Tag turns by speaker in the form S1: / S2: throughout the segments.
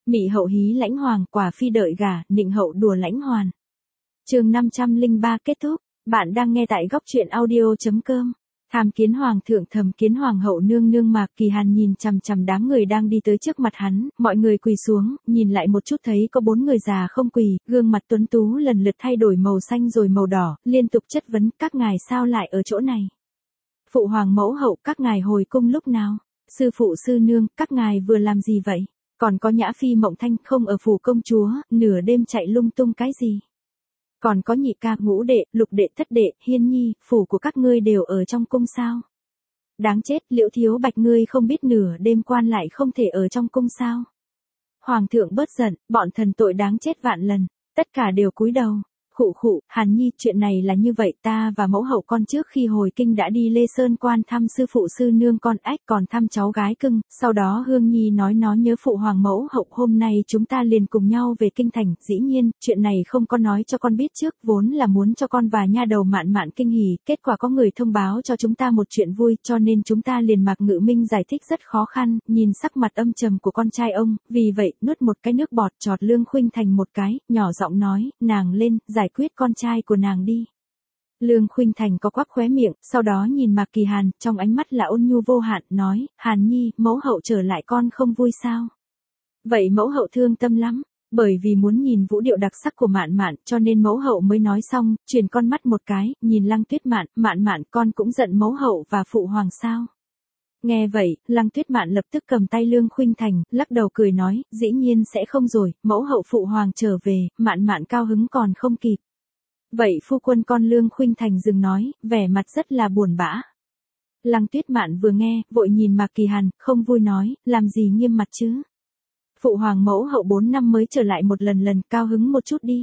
S1: Mị hậu hí lãnh hoàng, quả phi đợi gả, nịnh hậu đùa lãnh hoàn. Chương 503 kết thúc. Bạn đang nghe tại góc truyện audio.com. Tham kiến hoàng thượng, thầm kiến hoàng hậu nương nương. Mạc Kỳ Hàn nhìn chằm chằm đám người đang đi tới trước mặt hắn, mọi người quỳ xuống, nhìn lại một chút thấy có 4 người già không quỳ, gương mặt tuấn tú lần lượt thay đổi màu xanh rồi màu đỏ, liên tục chất vấn các ngài sao lại ở chỗ này. Phụ hoàng mẫu hậu, các ngài hồi cung lúc nào? Sư phụ sư nương, các ngài vừa làm gì vậy? Còn có Nhã Phi Mộng Thanh không ở phủ công chúa, nửa đêm chạy lung tung cái gì? Còn có nhị ca, ngũ đệ, lục đệ, thất đệ, Hiên nhi, phủ của các ngươi đều ở trong cung sao? Đáng chết, Liễu Thiếu Bạch, ngươi không biết nửa đêm quan lại không thể ở trong cung sao? Hoàng thượng bớt giận, bọn thần tội đáng chết vạn lần, tất cả đều cúi đầu. Khụ khụ, Hàn nhi, chuyện này là như vậy, ta và mẫu hậu con trước khi hồi kinh đã đi Lê Sơn quan thăm sư phụ sư nương con, còn thăm cháu gái cưng, sau đó Hương nhi nói nó nhớ phụ hoàng mẫu hậu, hôm nay chúng ta liền cùng nhau về kinh thành. Dĩ nhiên, chuyện này không có nói cho con biết trước, vốn là muốn cho con và nha đầu Mạn Mạn kinh hỉ, kết quả có người thông báo cho chúng ta một chuyện vui, cho nên chúng ta liền. Mạc Ngự Minh giải thích rất khó khăn, nhìn sắc mặt âm trầm của con trai ông, vì vậy nuốt một cái nước bọt, chọt Lương Khuynh Thành một cái, nhỏ giọng nói, nàng lên, giải quyết con trai của nàng đi. Lương Khuynh Thành có quắc khóe miệng, sau đó nhìn Mạc Kỳ Hàn, trong ánh mắt là ôn nhu vô hạn, nói, Hàn nhi, mẫu hậu trở lại con không vui sao? Vậy mẫu hậu thương tâm lắm, bởi vì muốn nhìn vũ điệu đặc sắc của Mạn Mạn, cho nên mẫu hậu mới nói xong, chuyển con mắt một cái, nhìn Lăng Tuyết Mạn, Mạn Mạn, con cũng giận mẫu hậu và phụ hoàng sao? Nghe vậy, Lăng Tuyết Mạn lập tức cầm tay Lương Khuynh Thành, lắc đầu cười nói, dĩ nhiên sẽ không rồi, mẫu hậu phụ hoàng trở về, Mạn Mạn cao hứng còn không kịp. Vậy phu quân con? Lương Khuynh Thành dừng nói, vẻ mặt rất là buồn bã. Lăng Tuyết Mạn vừa nghe, vội nhìn Mạc Kỳ Hàn, không vui nói, làm gì nghiêm mặt chứ? Phụ hoàng mẫu hậu 4 năm mới trở lại một lần, cao hứng một chút đi.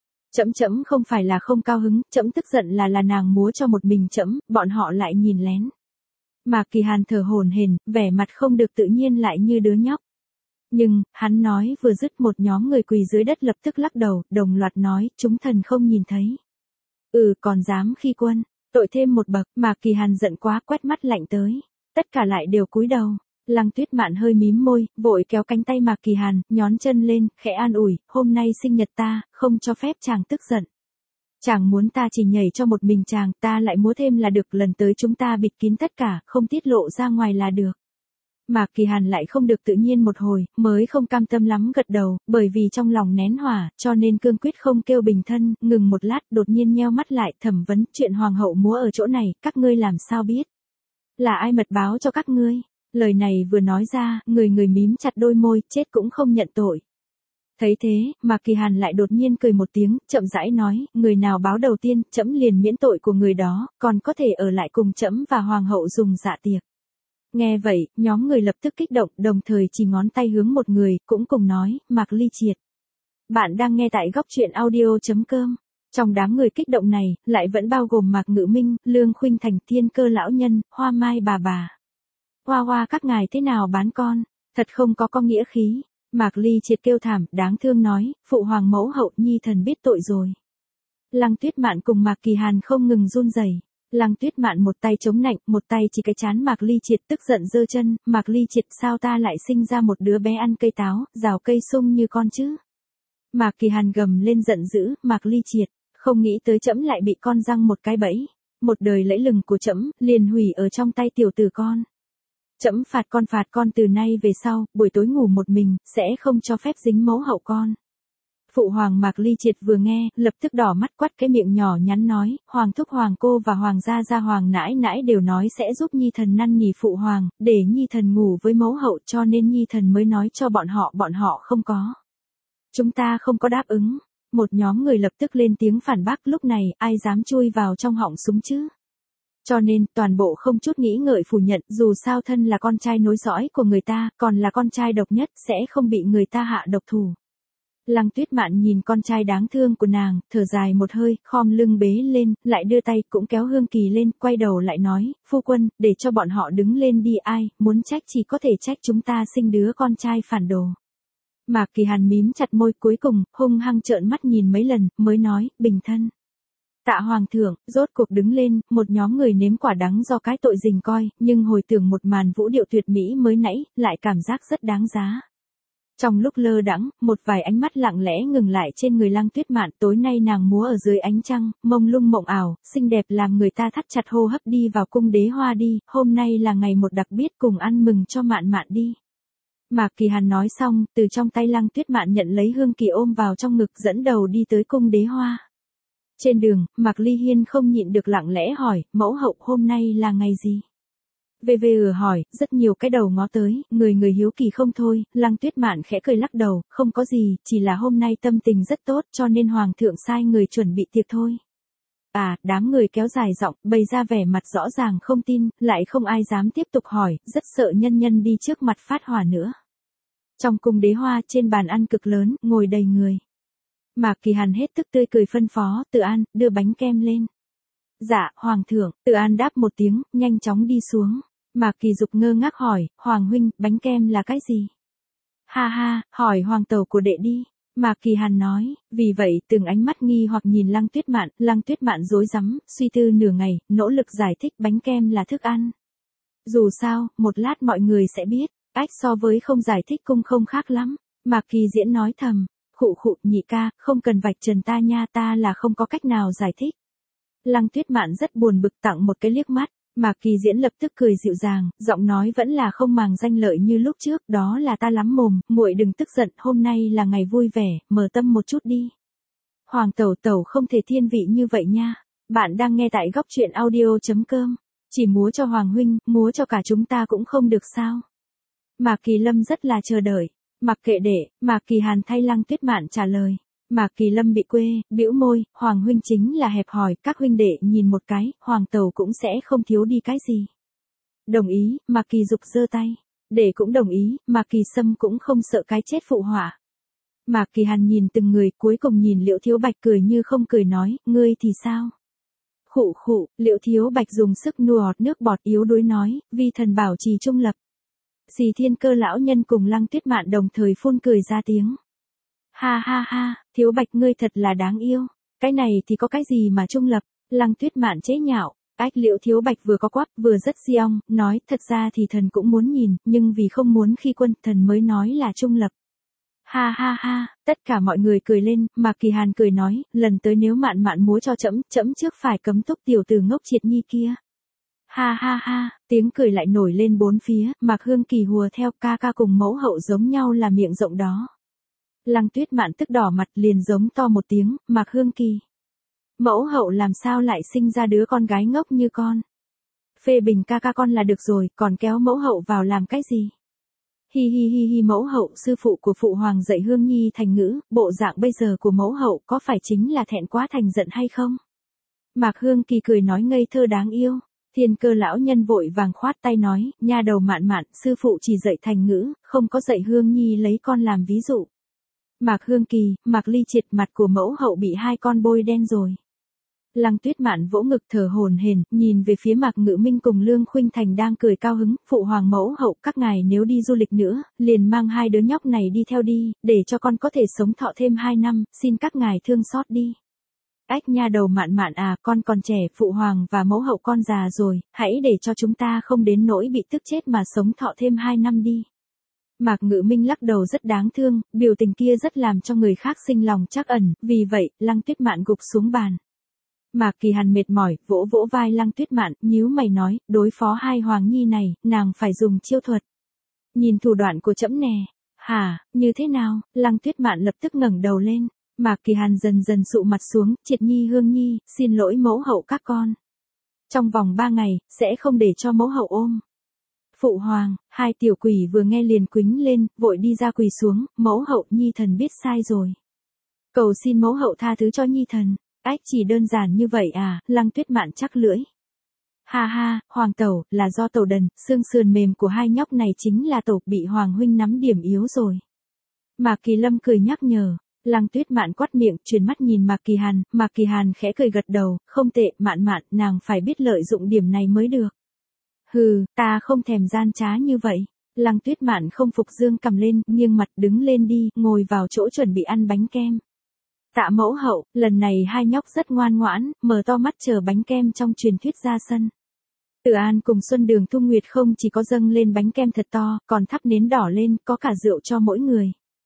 S1: Trẫm không phải là không cao hứng, trẫm tức giận là nàng múa cho một mình trẫm, bọn họ lại nhìn lén. Mạc Kỳ Hàn thở hổn hển, vẻ mặt không được tự nhiên lại như đứa nhóc. Nhưng, hắn nói vừa dứt, một nhóm người quỳ dưới đất lập tức lắc đầu, đồng loạt nói, chúng thần không nhìn thấy. Còn dám khi quân, tội thêm một bậc. Mạc Kỳ Hàn giận quá, quét mắt lạnh tới. Tất cả lại đều cúi đầu. Lăng Tuyết Mạn hơi mím môi, vội kéo cánh tay Mạc Kỳ Hàn, nhón chân lên, khẽ an ủi, hôm nay sinh nhật ta, không cho phép chàng tức giận. Chàng muốn ta chỉ nhảy cho một mình chàng, ta lại múa thêm là được, lần tới chúng ta bịt kín tất cả, không tiết lộ ra ngoài là được. Mạc Kỳ Hàn lại không được tự nhiên một hồi, mới không cam tâm lắm gật đầu, bởi vì trong lòng nén hỏa, cho nên cương quyết không kêu bình thân, ngừng một lát, đột nhiên nheo mắt lại, thẩm vấn, chuyện hoàng hậu múa ở chỗ này, các ngươi làm sao biết? Là ai mật báo cho các ngươi? Lời này vừa nói ra, người mím chặt đôi môi, chết cũng không nhận tội. Thấy thế, Mạc Kỳ Hàn lại đột nhiên cười một tiếng, chậm rãi nói, người nào báo đầu tiên, trẫm liền miễn tội của người đó, còn có thể ở lại cùng trẫm và hoàng hậu dùng dạ tiệc. Nghe vậy, nhóm người lập tức kích động, đồng thời chỉ ngón tay hướng một người, cũng cùng nói, Mạc Ly Triệt. Bạn đang nghe tại góc truyện audio.com. Trong đám người kích động này, lại vẫn bao gồm Mạc Ngự Minh, Lương Khuynh Thành, Thiên Cơ lão nhân, Hoa Mai bà. Hoa hoa, các ngài thế nào bán con, thật không có nghĩa khí. Mạc Ly Triệt kêu thảm, đáng thương nói, phụ hoàng mẫu hậu, nhi thần biết tội rồi. Lăng Tuyết Mạn cùng Mạc Kỳ Hàn không ngừng run rẩy. Lăng Tuyết Mạn một tay chống nạnh, một tay chỉ cái trán Mạc Ly Triệt, tức giận giơ chân, Mạc Ly Triệt, sao ta lại sinh ra một đứa bé ăn cây táo, rào cây sung như con chứ? Mạc Kỳ Hàn gầm lên giận dữ, Mạc Ly Triệt, không nghĩ tới trẫm lại bị con giăng một cái bẫy, một đời lẫy lừng của trẫm liền hủy ở trong tay tiểu tử con. Trẫm phạt con từ nay về sau, buổi tối ngủ một mình, sẽ không cho phép dính mẫu hậu con. Phụ hoàng Mạc Ly Triệt vừa nghe, lập tức đỏ mắt, quắt cái miệng nhỏ nhắn nói, hoàng thúc, hoàng cô và hoàng gia hoàng nãi nãi đều nói sẽ giúp nhi thần năn nỉ phụ hoàng, để nhi thần ngủ với mẫu hậu, cho nên nhi thần mới nói cho bọn họ không có. Chúng ta không có đáp ứng. Một nhóm người lập tức lên tiếng phản bác, lúc này, ai dám chui vào trong họng súng chứ? Cho nên, toàn bộ không chút nghĩ ngợi phủ nhận, dù sao thân là con trai nối dõi của người ta, còn là con trai độc nhất, sẽ không bị người ta hạ độc thủ. Lăng Tuyết Mạn nhìn con trai đáng thương của nàng, thở dài một hơi, khom lưng bế lên, lại đưa tay cũng kéo Hương Kỳ lên, quay đầu lại nói, phu quân, để cho bọn họ đứng lên đi, ai muốn trách chỉ có thể trách chúng ta sinh đứa con trai phản đồ. Mạc Kỳ Hàn mím chặt môi, cuối cùng hung hăng trợn mắt nhìn mấy lần, mới nói, bình thân. Tạ hoàng thượng, rốt cuộc đứng lên, một nhóm người nếm quả đắng do cái tội rình coi, nhưng hồi tưởng một màn vũ điệu tuyệt mỹ mới nãy, lại cảm giác rất đáng giá. Trong lúc lơ đãng, một vài ánh mắt lặng lẽ ngừng lại trên người Lăng Tuyết Mạn, tối nay nàng múa ở dưới ánh trăng, mông lung mộng ảo, xinh đẹp làm người ta thắt chặt hô hấp đi vào cung đế hoa đi, hôm nay là ngày một đặc biệt cùng ăn mừng cho Mạn Mạn đi. Mạc Kỳ Hàn nói xong, từ trong tay Lăng Tuyết Mạn nhận lấy Hương Kỳ ôm vào trong ngực dẫn đầu đi tới cung đế hoa. Trên đường, Mạc Ly Hiên không nhịn được lặng lẽ hỏi, mẫu hậu hôm nay là ngày gì? VV hỏi, rất nhiều cái đầu ngó tới, người hiếu kỳ không thôi, Lăng Tuyết Mạn khẽ cười lắc đầu, không có gì, chỉ là hôm nay tâm tình rất tốt cho nên Hoàng thượng sai người chuẩn bị tiệc thôi. À, đám người kéo dài giọng, bày ra vẻ mặt rõ ràng không tin, lại không ai dám tiếp tục hỏi, rất sợ nhân nhân đi trước mặt phát hỏa nữa. Trong cung đế hoa trên bàn ăn cực lớn, ngồi đầy người. Mạc Kỳ Hàn hết tức tươi cười phân phó, Tự An, đưa bánh kem lên. Dạ, Hoàng thượng, Tự An đáp một tiếng, nhanh chóng đi xuống. Mạc Kỳ Dục ngơ ngác hỏi, Hoàng huynh, bánh kem là cái gì? Ha ha, hỏi Hoàng tẩu của đệ đi. Mạc Kỳ Hàn nói, vì vậy từng ánh mắt nghi hoặc nhìn Lăng Tuyết Mạn rối rắm, suy tư nửa ngày, nỗ lực giải thích bánh kem là thức ăn. Dù sao, một lát mọi người sẽ biết, ách so với không giải thích cũng không khác lắm. Mạc Kỳ Diễn nói thầm, khụ nhị ca, không cần vạch trần ta nha, ta là không có cách nào giải thích. Lăng Tuyết Mạn rất buồn bực tặng một cái liếc mắt. Mạc Kỳ Diễn lập tức cười dịu dàng, giọng nói vẫn là không màng danh lợi như lúc trước, đó là ta lắm mồm, muội đừng tức giận, hôm nay là ngày vui vẻ, mở tâm một chút đi. Hoàng tẩu không thể thiên vị như vậy nha. Bạn đang nghe tại góc truyện audio.com. Chỉ múa cho Hoàng huynh, múa cho cả chúng ta cũng không được sao? Mạc Kỳ Lâm rất là chờ đợi. Mặc kệ đệ, Mạc Kỳ Hàn thay Lăng Tuyết Mạn trả lời. Mạc Kỳ Lâm bị quê, bĩu môi, Hoàng huynh chính là hẹp hòi, các huynh đệ nhìn một cái, Hoàng tẩu cũng sẽ không thiếu đi cái gì. Đồng ý, Mạc Kỳ Dục giơ tay. Đệ cũng đồng ý, Mạc Kỳ Sâm cũng không sợ cái chết phụ họa. Mạc Kỳ Hàn nhìn từng người, cuối cùng nhìn Liễu Thiếu Bạch cười như không cười nói, ngươi thì sao? Khụ, Liễu Thiếu Bạch dùng sức nuốt nước bọt yếu đuối nói, vi thần bảo trì trung lập. Xì Thiên Cơ lão nhân cùng Lăng Tuyết Mạn đồng thời phun cười ra tiếng. Ha, Thiếu Bạch ngươi thật là đáng yêu. Cái này thì có cái gì mà trung lập? Lăng Tuyết Mạn chế nhạo. Ách Liễu Thiếu Bạch vừa có quắp vừa rất xiong, nói thật ra thì thần cũng muốn nhìn, nhưng vì không muốn khi quân thần mới nói là trung lập. Ha, tất cả mọi người cười lên, Mạc Kỳ Hàn cười nói, lần tới nếu Mạn múa cho trẫm trước phải cấm túc tiểu tử ngốc Triệt Nhi kia. Ha, tiếng cười lại nổi lên bốn phía, Mạc Hương Kỳ hùa theo, ca cùng mẫu hậu giống nhau là miệng rộng đó. Lăng Tuyết Mạn tức đỏ mặt liền giống to một tiếng, Mạc Hương Kỳ. Mẫu hậu làm sao lại sinh ra đứa con gái ngốc như con? Phê bình ca con là được rồi, còn kéo mẫu hậu vào làm cái gì? Hi mẫu hậu, sư phụ của phụ hoàng dạy Hương Nhi thành ngữ, bộ dạng bây giờ của mẫu hậu có phải chính là thẹn quá thành giận hay không? Mạc Hương Kỳ cười nói ngây thơ đáng yêu. Thiên Cơ lão nhân vội vàng khoát tay nói, nha đầu Mạn, sư phụ chỉ dạy thành ngữ, không có dạy Hương Nhi lấy con làm ví dụ. Mạc Hương Kỳ, Mạc Ly Triệt, mặt của mẫu hậu bị hai con bôi đen rồi. Lăng Tuyết Mạn vỗ ngực thở hổn hển, nhìn về phía Mạc Ngự Minh cùng Lương Khuynh Thành đang cười cao hứng, phụ hoàng mẫu hậu, các ngài nếu đi du lịch nữa, liền mang hai đứa nhóc này đi theo đi, để cho con có thể sống thọ thêm 2 năm, xin các ngài thương xót đi. Ách nha đầu Mạn à, con còn trẻ, phụ hoàng và mẫu hậu con già rồi, hãy để cho chúng ta không đến nỗi bị tức chết mà sống thọ thêm 2 năm đi. Mạc Ngự Minh lắc đầu rất đáng thương, biểu tình kia rất làm cho người khác sinh lòng trắc ẩn, vì vậy, Lăng Tuyết Mạn gục xuống bàn. Mạc Kỳ Hàn mệt mỏi, vỗ vai Lăng Tuyết Mạn, nhíu mày nói, đối phó hai hoàng nhi này, nàng phải dùng chiêu thuật. Nhìn thủ đoạn của trẫm nè. Hả, như thế nào? Lăng Tuyết Mạn lập tức ngẩng đầu lên. Mạc Kỳ Hàn dần dần sụ mặt xuống, Triệt Nhi Hương Nhi, xin lỗi mẫu hậu các con. Trong vòng 3 ngày, sẽ không để cho mẫu hậu ôm. Phụ hoàng, hai tiểu quỷ vừa nghe liền quýnh lên, vội đi ra quỳ xuống, mẫu hậu Nhi thần biết sai rồi. Cầu xin mẫu hậu tha thứ cho Nhi thần. Ách chỉ đơn giản như vậy à, Lăng Tuyết Mạn chắc lưỡi. Ha, hoàng tẩu, là do tẩu đần, xương sườn mềm của hai nhóc này chính là tẩu bị hoàng huynh nắm điểm yếu rồi. Mạc Kỳ Lâm cười nhắc nhở. Lăng Tuyết Mạn quát miệng, chuyển mắt nhìn Mạc Kỳ Hàn khẽ cười gật đầu, không tệ, Mạn, nàng phải biết lợi dụng điểm này mới được. Hừ, ta không thèm gian trá như vậy. Lăng Tuyết Mạn không phục dương cầm lên, nghiêng mặt đứng lên đi, ngồi vào chỗ chuẩn bị ăn bánh kem. Tạ mẫu hậu, lần này hai nhóc rất ngoan ngoãn, mở to mắt chờ bánh kem trong truyền thuyết ra sân. Từ An cùng Xuân Đường Thu Nguyệt không chỉ có dâng lên bánh kem thật to, còn thắp nến đỏ lên, có cả rượu cho mỗi người.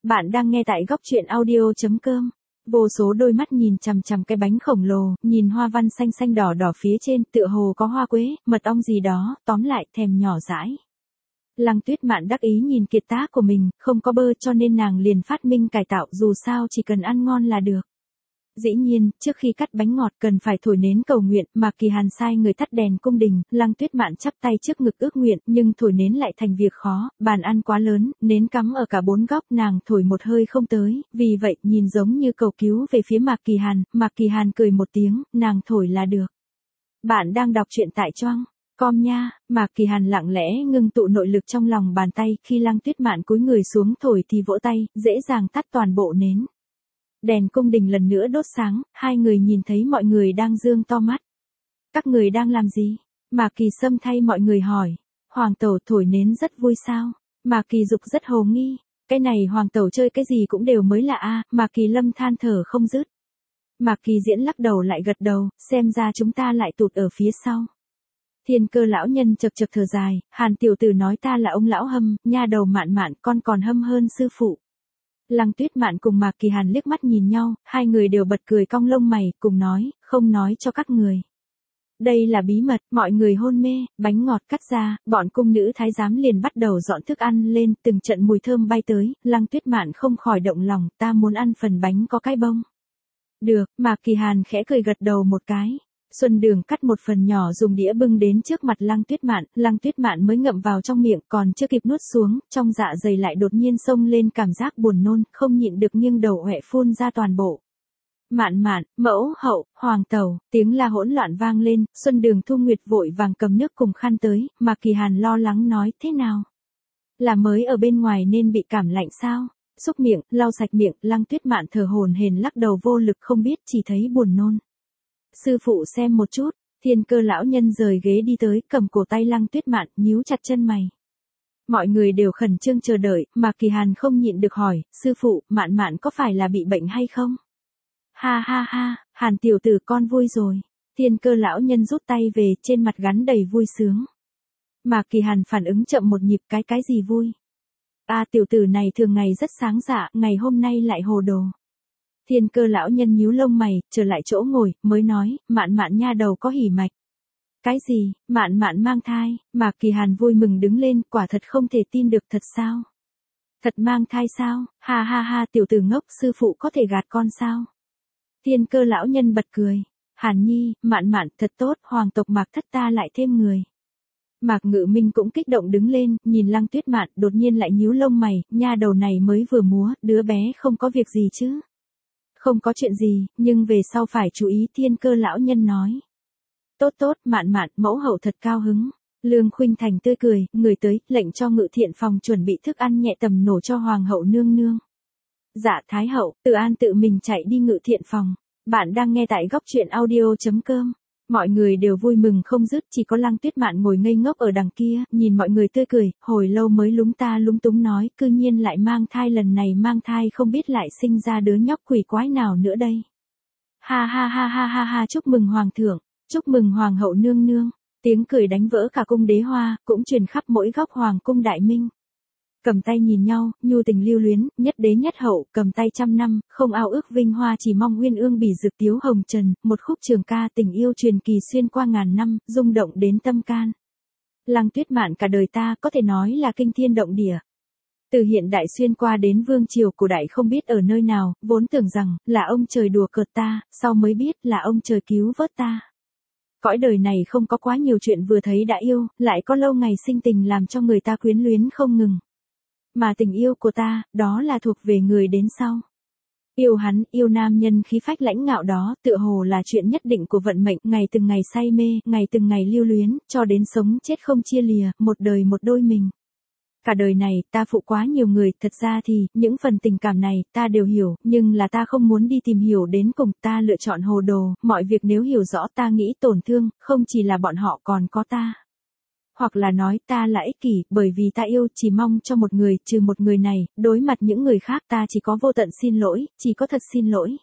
S1: Bạn đang nghe tại góc chuyện audio.com. Vô số đôi mắt nhìn chằm chằm cái bánh khổng lồ, nhìn hoa văn xanh xanh đỏ đỏ phía trên, tựa hồ có hoa quế, mật ong gì đó, tóm lại thèm nhỏ dãi. Lăng Tuyết Mạn đắc ý nhìn kiệt tác của mình, không có bơ cho nên nàng liền phát minh cải tạo, dù sao chỉ cần ăn ngon là được. Dĩ nhiên, trước khi cắt bánh ngọt cần phải thổi nến cầu nguyện, mà Kỳ Hàn sai người tắt đèn cung đình, Lăng Tuyết Mạn chắp tay trước ngực ước nguyện, nhưng thổi nến lại thành việc khó, bàn ăn quá lớn, nến cắm ở cả bốn góc, nàng thổi một hơi không tới, vì vậy nhìn giống như cầu cứu về phía Mạc Kỳ Hàn cười một tiếng, nàng thổi là được. Bạn đang đọc truyện tại Choang.com nha. Mạc Kỳ Hàn lặng lẽ ngưng tụ nội lực trong lòng bàn tay, khi Lăng Tuyết Mạn cúi người xuống thổi thì vỗ tay, dễ dàng tắt toàn bộ nến. Đèn cung đình lần nữa đốt sáng, hai người nhìn thấy mọi người đang dương to mắt. Các người đang làm gì? Mạc Kỳ Sâm thay mọi người hỏi. Hoàng tẩu thổi nến rất vui sao? Mạc Kỳ Dục rất hồ nghi. Cái này hoàng tẩu chơi cái gì cũng đều mới lạ a. Mạc Kỳ Lâm than thở không dứt. Mạc Kỳ Diễn lắc đầu lại gật đầu, xem ra chúng ta lại tụt ở phía sau. Thiên Cơ lão nhân chật chật thở dài, Hàn tiểu tử nói ta là ông lão hâm, nha đầu Mạn Mạn con còn hâm hơn sư phụ. Lăng Tuyết Mạn cùng Mạc Kỳ Hàn liếc mắt nhìn nhau, hai người đều bật cười cong lông mày, cùng nói, không nói cho các người. Đây là bí mật, mọi người hôn mê, bánh ngọt cắt ra, bọn cung nữ thái giám liền bắt đầu dọn thức ăn lên, từng trận mùi thơm bay tới, Lăng Tuyết Mạn không khỏi động lòng, ta muốn ăn phần bánh có cái bông. Được, Mạc Kỳ Hàn khẽ cười gật đầu một cái. Xuân Đường cắt một phần nhỏ dùng đĩa bưng đến trước mặt Lăng Tuyết Mạn mới ngậm vào trong miệng, còn chưa kịp nuốt xuống, trong dạ dày lại đột nhiên xông lên cảm giác buồn nôn, không nhịn được nghiêng đầu hoẹ phun ra toàn bộ. Mạn Mạn, mẫu hậu, hoàng tẩu, tiếng la hỗn loạn vang lên, Xuân Đường Thu Nguyệt vội vàng cầm nước cùng khăn tới, Mạc Kỳ Hàn lo lắng nói, thế nào? Là mới ở bên ngoài nên bị cảm lạnh sao? Xúc miệng, lau sạch miệng, Lăng Tuyết Mạn thở hổn hển lắc đầu vô lực không biết, chỉ thấy buồn nôn. Sư phụ xem một chút, Thiên Cơ lão nhân rời ghế đi tới, cầm cổ tay Lăng Tuyết Mạn, nhíu chặt chân mày. Mọi người đều khẩn trương chờ đợi, mà Kỳ Hàn không nhịn được hỏi, sư phụ, Mạn Mạn có phải là bị bệnh hay không? Ha ha ha, Hàn tiểu tử con vui rồi. Thiên Cơ lão nhân rút tay về, trên mặt gắn đầy vui sướng. Mà Kỳ Hàn phản ứng chậm một nhịp, cái gì vui? Tiểu tử này thường ngày rất sáng dạ, ngày hôm nay lại hồ đồ. Thiên Cơ lão nhân nhíu lông mày, trở lại chỗ ngồi, mới nói, Mạn Mạn nha đầu có hỉ mạch. Cái gì, Mạn Mạn mang thai? Mạc Kỳ Hàn vui mừng đứng lên, quả thật không thể tin được, thật sao? Thật mang thai sao? Ha ha ha, tiểu tử ngốc, sư phụ có thể gạt con sao? Thiên Cơ lão nhân bật cười. Hàn nhi, Mạn Mạn thật tốt, hoàng tộc Mạc thất ta lại thêm người. Mạc Ngự Minh cũng kích động đứng lên, nhìn Lăng Tuyết Mạn, đột nhiên lại nhíu lông mày, nha đầu này mới vừa múa, đứa bé không có việc gì chứ? Không có chuyện gì, nhưng về sau phải chú ý, Thiên Cơ lão nhân nói. Tốt, Mạn Mạn, mẫu hậu thật cao hứng. Lương Khuynh Thành tươi cười, người tới, lệnh cho Ngự Thiện phòng chuẩn bị thức ăn nhẹ tầm nổ cho hoàng hậu nương nương. Dạ Thái hậu, Từ An tự mình chạy đi Ngự Thiện phòng. Bạn đang nghe tại góc chuyện audio.com. Mọi người đều vui mừng không dứt, chỉ có Lăng Tuyết Mạn ngồi ngây ngốc ở đằng kia, nhìn mọi người tươi cười, hồi lâu mới lúng ta lúng túng nói, cư nhiên lại mang thai, lần này mang thai không biết lại sinh ra đứa nhóc quỷ quái nào nữa đây. Ha ha ha ha ha ha, chúc mừng hoàng thượng, chúc mừng hoàng hậu nương nương. Tiếng cười đánh vỡ cả cung đế hoa, cũng truyền khắp mỗi góc hoàng cung đại minh. Cầm tay nhìn nhau, nhu tình lưu luyến, nhất đế nhất hậu, cầm tay trăm năm, không ao ước vinh hoa, chỉ mong uyên ương bỉ dực tiếu hồng trần, một khúc trường ca tình yêu truyền kỳ xuyên qua ngàn năm, rung động đến tâm can. Lăng Tuyết Mạn cả đời ta có thể nói là kinh thiên động địa. Từ hiện đại xuyên qua đến vương triều cổ đại không biết ở nơi nào, vốn tưởng rằng là ông trời đùa cợt ta, sau mới biết là ông trời cứu vớt ta. Cõi đời này không có quá nhiều chuyện vừa thấy đã yêu, lại có lâu ngày sinh tình làm cho người ta quyến luyến không ngừng. Mà tình yêu của ta, đó là thuộc về người đến sau. Yêu hắn, yêu nam nhân khí phách lãnh ngạo đó, tựa hồ là chuyện nhất định của vận mệnh, ngày từng ngày say mê, ngày từng ngày lưu luyến, cho đến sống chết không chia lìa, một đời một đôi mình. Cả đời này, ta phụ quá nhiều người, thật ra thì, những phần tình cảm này, ta đều hiểu, nhưng là ta không muốn đi tìm hiểu đến cùng, ta lựa chọn hồ đồ, mọi việc nếu hiểu rõ ta nghĩ tổn thương, không chỉ là bọn họ còn có ta. Hoặc là nói ta là ích kỷ, bởi vì ta yêu chỉ mong cho một người, trừ một người này, đối mặt những người khác ta chỉ có vô tận xin lỗi, chỉ có thật xin lỗi.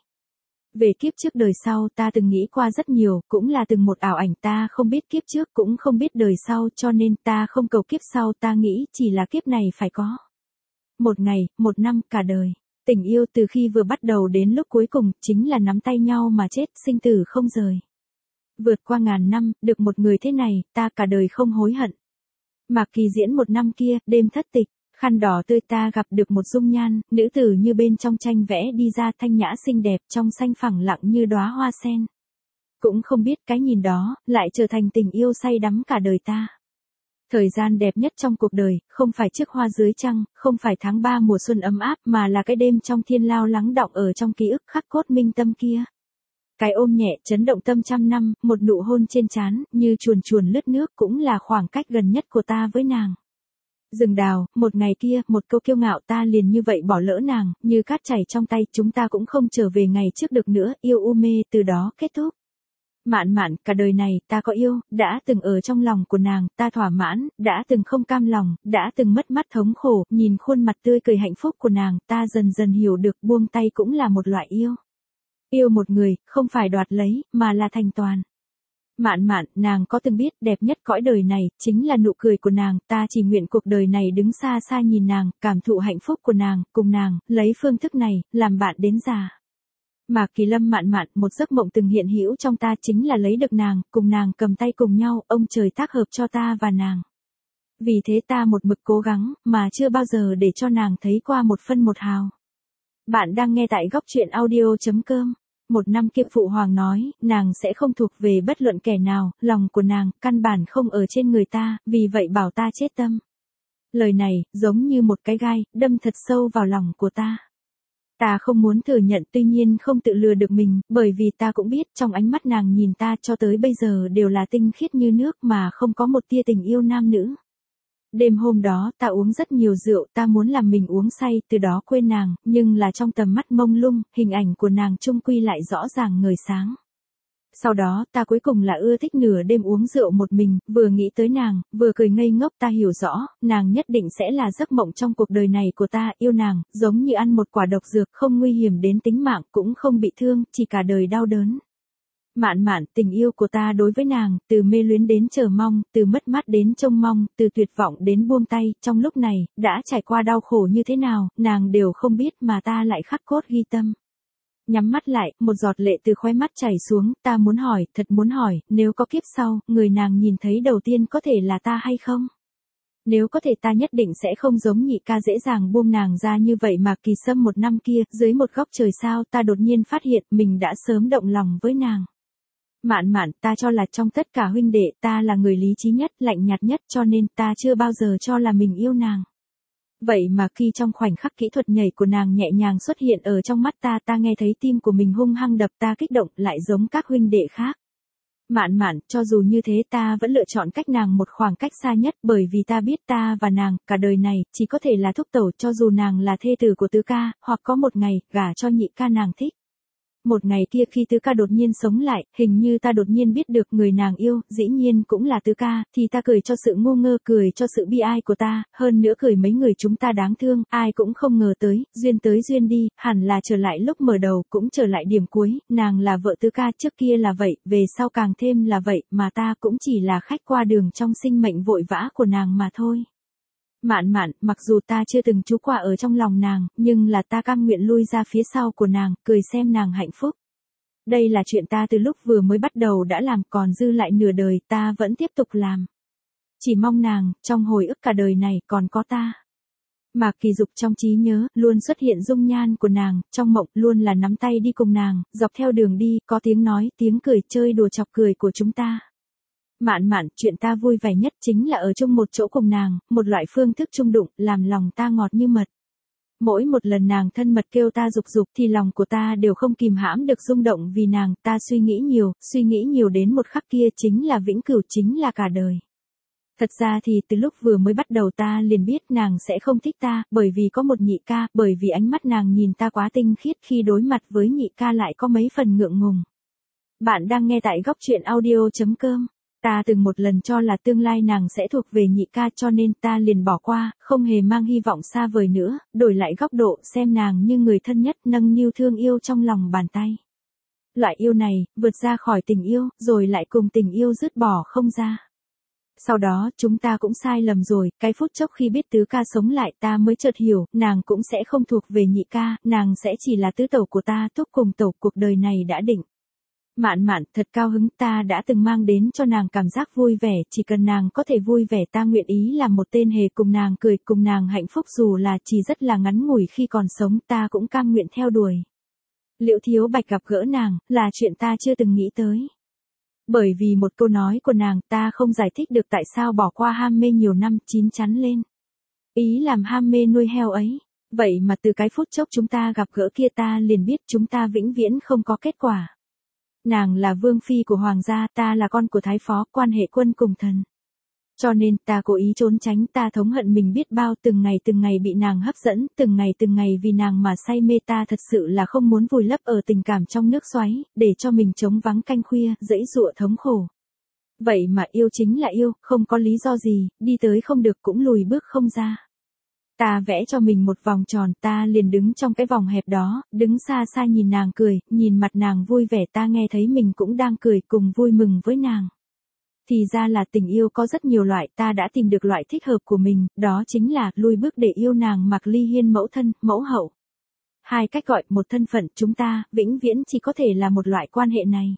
S1: Về kiếp trước đời sau ta từng nghĩ qua rất nhiều, cũng là từng một ảo ảnh, ta không biết kiếp trước cũng không biết đời sau, cho nên ta không cầu kiếp sau, ta nghĩ chỉ là kiếp này phải có. Một ngày, một năm, cả đời. Tình yêu từ khi vừa bắt đầu đến lúc cuối cùng, chính là nắm tay nhau mà chết, sinh tử không rời. Vượt qua ngàn năm, được một người thế này, ta cả đời không hối hận. Mạc Kỳ diễn một năm kia, đêm thất tịch, khăn đỏ tươi ta gặp được một dung nhan, nữ tử như bên trong tranh vẽ đi ra thanh nhã xinh đẹp trong xanh phẳng lặng như đóa hoa sen. Cũng không biết cái nhìn đó, lại trở thành tình yêu say đắm cả đời ta. Thời gian đẹp nhất trong cuộc đời, không phải chiếc hoa dưới trăng, không phải tháng 3 mùa xuân ấm áp mà là cái đêm trong thiên lao lắng đọng ở trong ký ức khắc cốt minh tâm kia. Cái ôm nhẹ chấn động tâm trăm năm, một nụ hôn trên trán, như chuồn chuồn lướt nước cũng là khoảng cách gần nhất của ta với nàng. Rừng đào, một ngày kia, một câu kiêu ngạo ta liền như vậy bỏ lỡ nàng, như cát chảy trong tay, chúng ta cũng không trở về ngày trước được nữa, yêu u mê từ đó kết thúc. Mạn mạn, cả đời này, ta có yêu, đã từng ở trong lòng của nàng, ta thỏa mãn, đã từng không cam lòng, đã từng mất mát thống khổ, nhìn khuôn mặt tươi cười hạnh phúc của nàng, ta dần dần hiểu được buông tay cũng là một loại yêu. Yêu một người, không phải đoạt lấy, mà là thành toàn. Mạn mạn, nàng có từng biết đẹp nhất cõi đời này, chính là nụ cười của nàng, ta chỉ nguyện cuộc đời này đứng xa xa nhìn nàng, cảm thụ hạnh phúc của nàng, cùng nàng, lấy phương thức này, làm bạn đến già. Mạc Kỳ Lâm mạn mạn, một giấc mộng từng hiện hữu trong ta chính là lấy được nàng, cùng nàng cầm tay cùng nhau, ông trời tác hợp cho ta và nàng. Vì thế ta một mực cố gắng, mà chưa bao giờ để cho nàng thấy qua một phân một hào. Bạn đang nghe tại góc truyện audio.com. Một năm kia Phụ Hoàng nói, nàng sẽ không thuộc về bất luận kẻ nào, lòng của nàng, căn bản không ở trên người ta, vì vậy bảo ta chết tâm. Lời này, giống như một cái gai, đâm thật sâu vào lòng của ta. Ta không muốn thừa nhận tuy nhiên không tự lừa được mình, bởi vì ta cũng biết trong ánh mắt nàng nhìn ta cho tới bây giờ đều là tinh khiết như nước mà không có một tia tình yêu nam nữ. Đêm hôm đó ta uống rất nhiều rượu, ta muốn làm mình uống say, từ đó quên nàng, nhưng là trong tầm mắt mông lung, hình ảnh của nàng chung quy lại rõ ràng ngời sáng. Sau đó, ta cuối cùng là ưa thích nửa đêm uống rượu một mình, vừa nghĩ tới nàng, vừa cười ngây ngốc, ta hiểu rõ, nàng nhất định sẽ là giấc mộng trong cuộc đời này của ta, yêu nàng, giống như ăn một quả độc dược, không nguy hiểm đến tính mạng, cũng không bị thương, chỉ cả đời đau đớn. Mạn mạn, tình yêu của ta đối với nàng, từ mê luyến đến chờ mong, từ mất mát đến trông mong, từ tuyệt vọng đến buông tay, trong lúc này, đã trải qua đau khổ như thế nào, nàng đều không biết mà ta lại khắc cốt ghi tâm. Nhắm mắt lại, một giọt lệ từ khóe mắt chảy xuống, ta muốn hỏi, thật muốn hỏi, nếu có kiếp sau, người nàng nhìn thấy đầu tiên có thể là ta hay không? Nếu có thể ta nhất định sẽ không giống nhị ca dễ dàng buông nàng ra như vậy mà Kỳ Sâm một năm kia, dưới một góc trời sao ta đột nhiên phát hiện mình đã sớm động lòng với nàng. Mạn mạn, ta cho là trong tất cả huynh đệ ta là người lý trí nhất, lạnh nhạt nhất cho nên ta chưa bao giờ cho là mình yêu nàng. Vậy mà khi trong khoảnh khắc kỹ thuật nhảy của nàng nhẹ nhàng xuất hiện ở trong mắt ta, ta nghe thấy tim của mình hung hăng đập, ta kích động lại giống các huynh đệ khác. Mạn mạn, cho dù như thế ta vẫn lựa chọn cách nàng một khoảng cách xa nhất bởi vì ta biết ta và nàng, cả đời này, chỉ có thể là thúc tẩu cho dù nàng là thê tử của tứ ca, hoặc có một ngày, gả cho nhị ca nàng thích. Một ngày kia khi tứ ca đột nhiên sống lại, hình như ta đột nhiên biết được người nàng yêu, dĩ nhiên cũng là tứ ca, thì ta cười cho sự ngu ngơ, cười cho sự bi ai của ta, hơn nữa cười mấy người chúng ta đáng thương, ai cũng không ngờ tới duyên đi, hẳn là trở lại lúc mở đầu, cũng trở lại điểm cuối, nàng là vợ tứ ca trước kia là vậy, về sau càng thêm là vậy, mà ta cũng chỉ là khách qua đường trong sinh mệnh vội vã của nàng mà thôi. Mạn mạn, mặc dù ta chưa từng trú quả ở trong lòng nàng, nhưng là ta cam nguyện lui ra phía sau của nàng, cười xem nàng hạnh phúc. Đây là chuyện ta từ lúc vừa mới bắt đầu đã làm, còn dư lại nửa đời ta vẫn tiếp tục làm. Chỉ mong nàng, trong hồi ức cả đời này còn có ta. Mạc Kỳ Dục trong trí nhớ, luôn xuất hiện dung nhan của nàng, trong mộng luôn là nắm tay đi cùng nàng, dọc theo đường đi, có tiếng nói, tiếng cười chơi đùa chọc cười của chúng ta. Mạn mạn, chuyện ta vui vẻ nhất chính là ở chung một chỗ cùng nàng, một loại phương thức chung đụng, làm lòng ta ngọt như mật. Mỗi một lần nàng thân mật kêu ta dục dục thì lòng của ta đều không kìm hãm được rung động vì nàng, ta suy nghĩ nhiều đến một khắc kia chính là vĩnh cửu, chính là cả đời. Thật ra thì từ lúc vừa mới bắt đầu ta liền biết nàng sẽ không thích ta, bởi vì có một nhị ca, bởi vì ánh mắt nàng nhìn ta quá tinh khiết, khi đối mặt với nhị ca lại có mấy phần ngượng ngùng. Bạn đang nghe tại góc truyện audio.com. Ta từng một lần cho là tương lai nàng sẽ thuộc về nhị ca cho nên ta liền bỏ qua, không hề mang hy vọng xa vời nữa, đổi lại góc độ xem nàng như người thân nhất, nâng niu thương yêu trong lòng bàn tay. Loại yêu này, vượt ra khỏi tình yêu, rồi lại cùng tình yêu dứt bỏ không ra. Sau đó, chúng ta cũng sai lầm rồi, cái phút chốc khi biết tứ ca sống lại ta mới chợt hiểu, nàng cũng sẽ không thuộc về nhị ca, nàng sẽ chỉ là tứ tẩu của ta, thúc cùng tẩu cuộc đời này đã định. Mạn Mạn, thật cao hứng, ta đã từng mang đến cho nàng cảm giác vui vẻ, chỉ cần nàng có thể vui vẻ ta nguyện ý làm một tên hề cùng nàng cười, cùng nàng hạnh phúc dù là chỉ rất là ngắn ngủi khi còn sống ta cũng cam nguyện theo đuổi. Liễu Thiếu Bạch gặp gỡ nàng, là chuyện ta chưa từng nghĩ tới. Bởi vì một câu nói của nàng ta không giải thích được tại sao bỏ qua ham mê nhiều năm chín chắn lên. Ý làm ham mê nuôi heo ấy. Vậy mà từ cái phút chốc chúng ta gặp gỡ kia ta liền biết chúng ta vĩnh viễn không có kết quả. Nàng là vương phi của hoàng gia, ta là con của thái phó, quan hệ quân cùng thần. Cho nên ta cố ý trốn tránh, ta thống hận mình biết bao, từng ngày bị nàng hấp dẫn, từng ngày vì nàng mà say mê, ta thật sự là không muốn vùi lấp ở tình cảm trong nước xoáy, để cho mình trống vắng canh khuya, dẫy dụa thống khổ. Vậy mà yêu chính là yêu, không có lý do gì, đi tới không được cũng lùi bước không ra. Ta vẽ cho mình một vòng tròn, ta liền đứng trong cái vòng hẹp đó, đứng xa xa nhìn nàng cười, nhìn mặt nàng vui vẻ, ta nghe thấy mình cũng đang cười cùng vui mừng với nàng. Thì ra là tình yêu có rất nhiều loại, ta đã tìm được loại thích hợp của mình, đó chính là lùi bước để yêu nàng Mạc Ly Hiên mẫu thân, mẫu hậu. Hai cách gọi, một thân phận, chúng ta, vĩnh viễn chỉ có thể là một loại quan hệ này.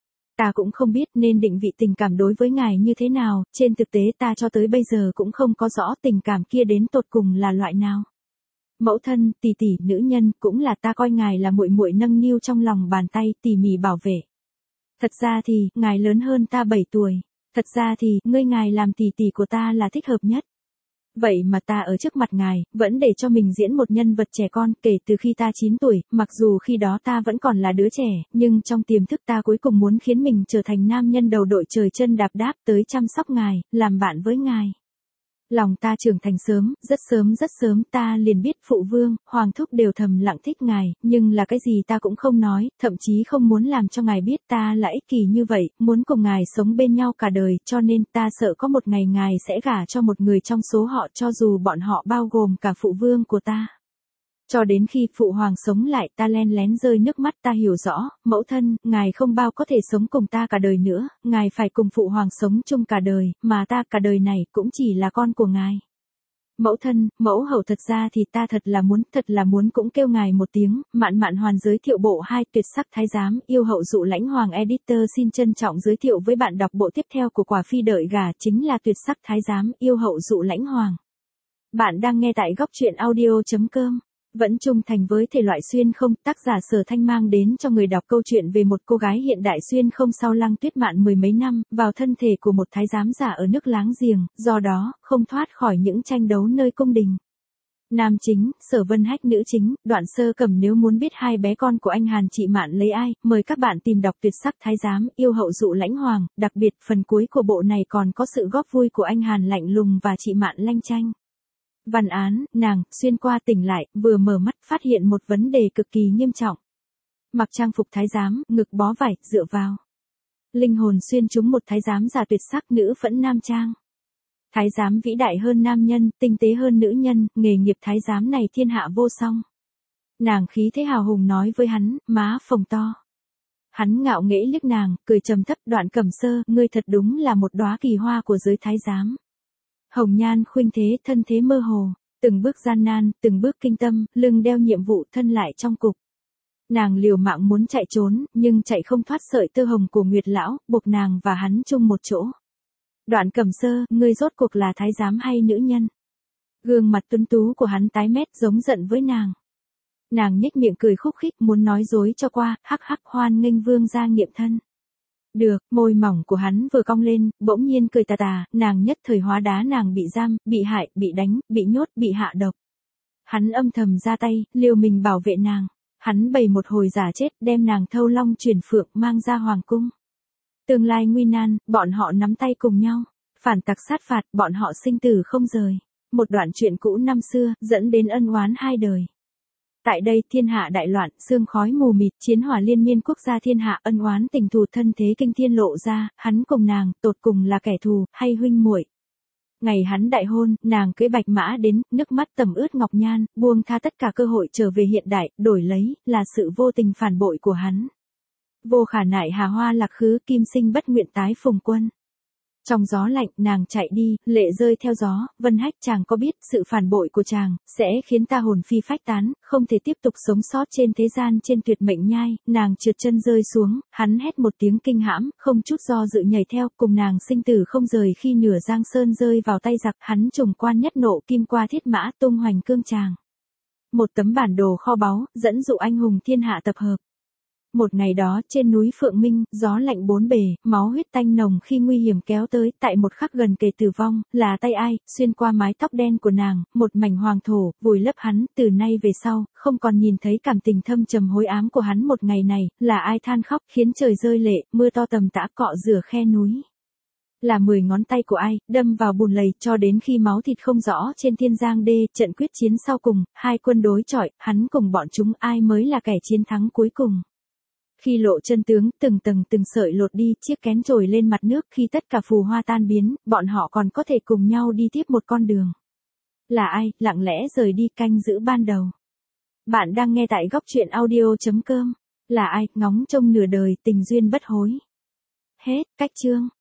S1: Ta cũng không biết nên định vị tình cảm đối với ngài như thế nào, trên thực tế ta cho tới bây giờ cũng không có rõ tình cảm kia đến tột cùng là loại nào. Mẫu thân, tỷ tỷ, nữ nhân, cũng là ta coi ngài là muội muội nâng niu trong lòng bàn tay, tỉ mỉ bảo vệ. Thật ra thì, ngài lớn hơn ta 7 tuổi. Thật ra thì, ngài làm tỷ tỷ của ta là thích hợp nhất. Vậy mà ta ở trước mặt ngài, vẫn để cho mình diễn một nhân vật trẻ con, kể từ khi ta 9 tuổi, mặc dù khi đó ta vẫn còn là đứa trẻ, nhưng trong tiềm thức ta cuối cùng muốn khiến mình trở thành nam nhân đầu đội trời chân đạp đáp tới chăm sóc ngài, làm bạn với ngài. Lòng ta trưởng thành sớm, rất sớm, ta liền biết phụ vương, hoàng thúc đều thầm lặng thích ngài, nhưng là cái gì ta cũng không nói, thậm chí không muốn làm cho ngài biết ta là ích kỷ như vậy, muốn cùng ngài sống bên nhau cả đời, cho nên ta sợ có một ngày ngài sẽ gả cho một người trong số họ, cho dù bọn họ bao gồm cả phụ vương của ta. Cho đến khi phụ hoàng sống lại, ta len lén rơi nước mắt, ta hiểu rõ, mẫu thân, ngài không bao có thể sống cùng ta cả đời nữa, ngài phải cùng phụ hoàng sống chung cả đời, mà ta cả đời này cũng chỉ là con của ngài. Mẫu thân, mẫu hậu, thật ra thì ta thật là muốn cũng kêu ngài một tiếng. Mạn Mạn Hoàn giới thiệu bộ 2 tuyệt sắc thái giám, yêu hậu dụ lãnh hoàng. Editor xin trân trọng giới thiệu với bạn đọc bộ tiếp theo của Quả Phi Đợi Gả, chính là tuyệt sắc thái giám, yêu hậu dụ lãnh hoàng. Bạn đang nghe tại góc truyện audio.com. Vẫn trung thành với thể loại xuyên không, tác giả Sở Thanh mang đến cho người đọc câu chuyện về một cô gái hiện đại xuyên không sau Lăng Tuyết Mạn mười mấy năm, vào thân thể của một thái giám giả ở nước láng giềng, do đó, không thoát khỏi những tranh đấu nơi cung đình. Nam chính, Sở Vân Hách, nữ chính, Đoạn Sơ Cầm. Nếu muốn biết hai bé con của anh Hàn chị Mạn lấy ai, mời các bạn tìm đọc tuyệt sắc thái giám, yêu hậu dụ lãnh hoàng, đặc biệt phần cuối của bộ này còn có sự góp vui của anh Hàn lạnh lùng và chị Mạn lanh chanh. Văn án, nàng, xuyên qua tỉnh lại, vừa mở mắt phát hiện một vấn đề cực kỳ nghiêm trọng. Mặc trang phục thái giám, ngực bó vải, dựa vào. Linh hồn xuyên trúng một thái giám giả tuyệt sắc, nữ phẫn nam trang. Thái giám vĩ đại hơn nam nhân, tinh tế hơn nữ nhân, nghề nghiệp thái giám này thiên hạ vô song. Nàng khí thế hào hùng nói với hắn, má phồng to. Hắn ngạo nghễ liếc nàng, cười trầm thấp, Đoạn Cẩm Sơ, ngươi thật đúng là một đóa kỳ hoa của giới thái giám. Hồng nhan khuynh thế, thân thế mơ hồ, từng bước gian nan, từng bước kinh tâm, lưng đeo nhiệm vụ, thân lại trong cục. Nàng liều mạng muốn chạy trốn, nhưng chạy không thoát sợi tơ hồng của Nguyệt lão, buộc nàng và hắn chung một chỗ. Đoạn Cẩm Sơ, ngươi rốt cuộc là thái giám hay nữ nhân? Gương mặt tuấn tú của hắn tái mét, giống giận với nàng. Nàng nhếch miệng cười khúc khích, muốn nói dối cho qua, hắc hắc, hoan nghênh vương gia nghiệm thân. Được, môi mỏng của hắn vừa cong lên, bỗng nhiên cười tà tà, nàng nhất thời hóa đá nàng bị giam, bị hại, bị đánh, bị nhốt, bị hạ độc. Hắn âm thầm ra tay, liều mình bảo vệ nàng. Hắn bày một hồi giả chết, đem nàng thâu long chuyển phượng mang ra hoàng cung. Tương lai nguy nan, bọn họ nắm tay cùng nhau. Phản tặc sát phạt, bọn họ sinh tử không rời. Một đoạn chuyện cũ năm xưa, dẫn đến ân oán hai đời. Tại đây, thiên hạ đại loạn, sương khói mù mịt, chiến hỏa liên miên, quốc gia thiên hạ ân oán tình thù, thân thế kinh thiên lộ ra, hắn cùng nàng, tột cùng là kẻ thù, hay huynh muội. Ngày hắn đại hôn, nàng cưỡi bạch mã đến, nước mắt tầm ướt ngọc nhan, buông tha tất cả cơ hội trở về hiện đại, đổi lấy, là sự vô tình phản bội của hắn. Vô khả nại hà hoa lạc khứ, kim sinh bất nguyện tái phùng quân. Trong gió lạnh, nàng chạy đi, lệ rơi theo gió, Vân Hách chàng có biết, sự phản bội của chàng, sẽ khiến ta hồn phi phách tán, không thể tiếp tục sống sót trên thế gian trên tuyệt mệnh nhai, nàng trượt chân rơi xuống, hắn hét một tiếng kinh hãm, không chút do dự nhảy theo, cùng nàng sinh tử không rời khi nửa giang sơn rơi vào tay giặc, hắn trùng quan nhất nộ kim qua thiết mã tung hoành cương tràng. Một tấm bản đồ kho báu, dẫn dụ anh hùng thiên hạ tập hợp. Một ngày đó, trên núi Phượng Minh, gió lạnh bốn bề, máu huyết tanh nồng khi nguy hiểm kéo tới, tại một khắc gần kề tử vong, là tay ai, xuyên qua mái tóc đen của nàng, một mảnh hoàng thổ, vùi lấp hắn, từ nay về sau, không còn nhìn thấy cảm tình thâm trầm hối ám của hắn một ngày này, là ai than khóc, khiến trời rơi lệ, mưa to tầm tã cọ rửa khe núi. Là 10 ngón tay của ai, đâm vào bùn lầy, cho đến khi máu thịt không rõ trên Thiên Giang Đê, trận quyết chiến sau cùng, hai quân đối chọi, hắn cùng bọn chúng ai mới là kẻ chiến thắng cuối cùng. Khi lộ chân tướng, từng tầng từng sợi lột đi, chiếc kén trồi lên mặt nước, khi tất cả phù hoa tan biến, bọn họ còn có thể cùng nhau đi tiếp một con đường. Là ai, lặng lẽ rời đi canh giữ ban đầu. Bạn đang nghe tại góc truyện audio.com. Là ai, ngóng trông nửa đời, tình duyên bất hối. Hết, cách chương.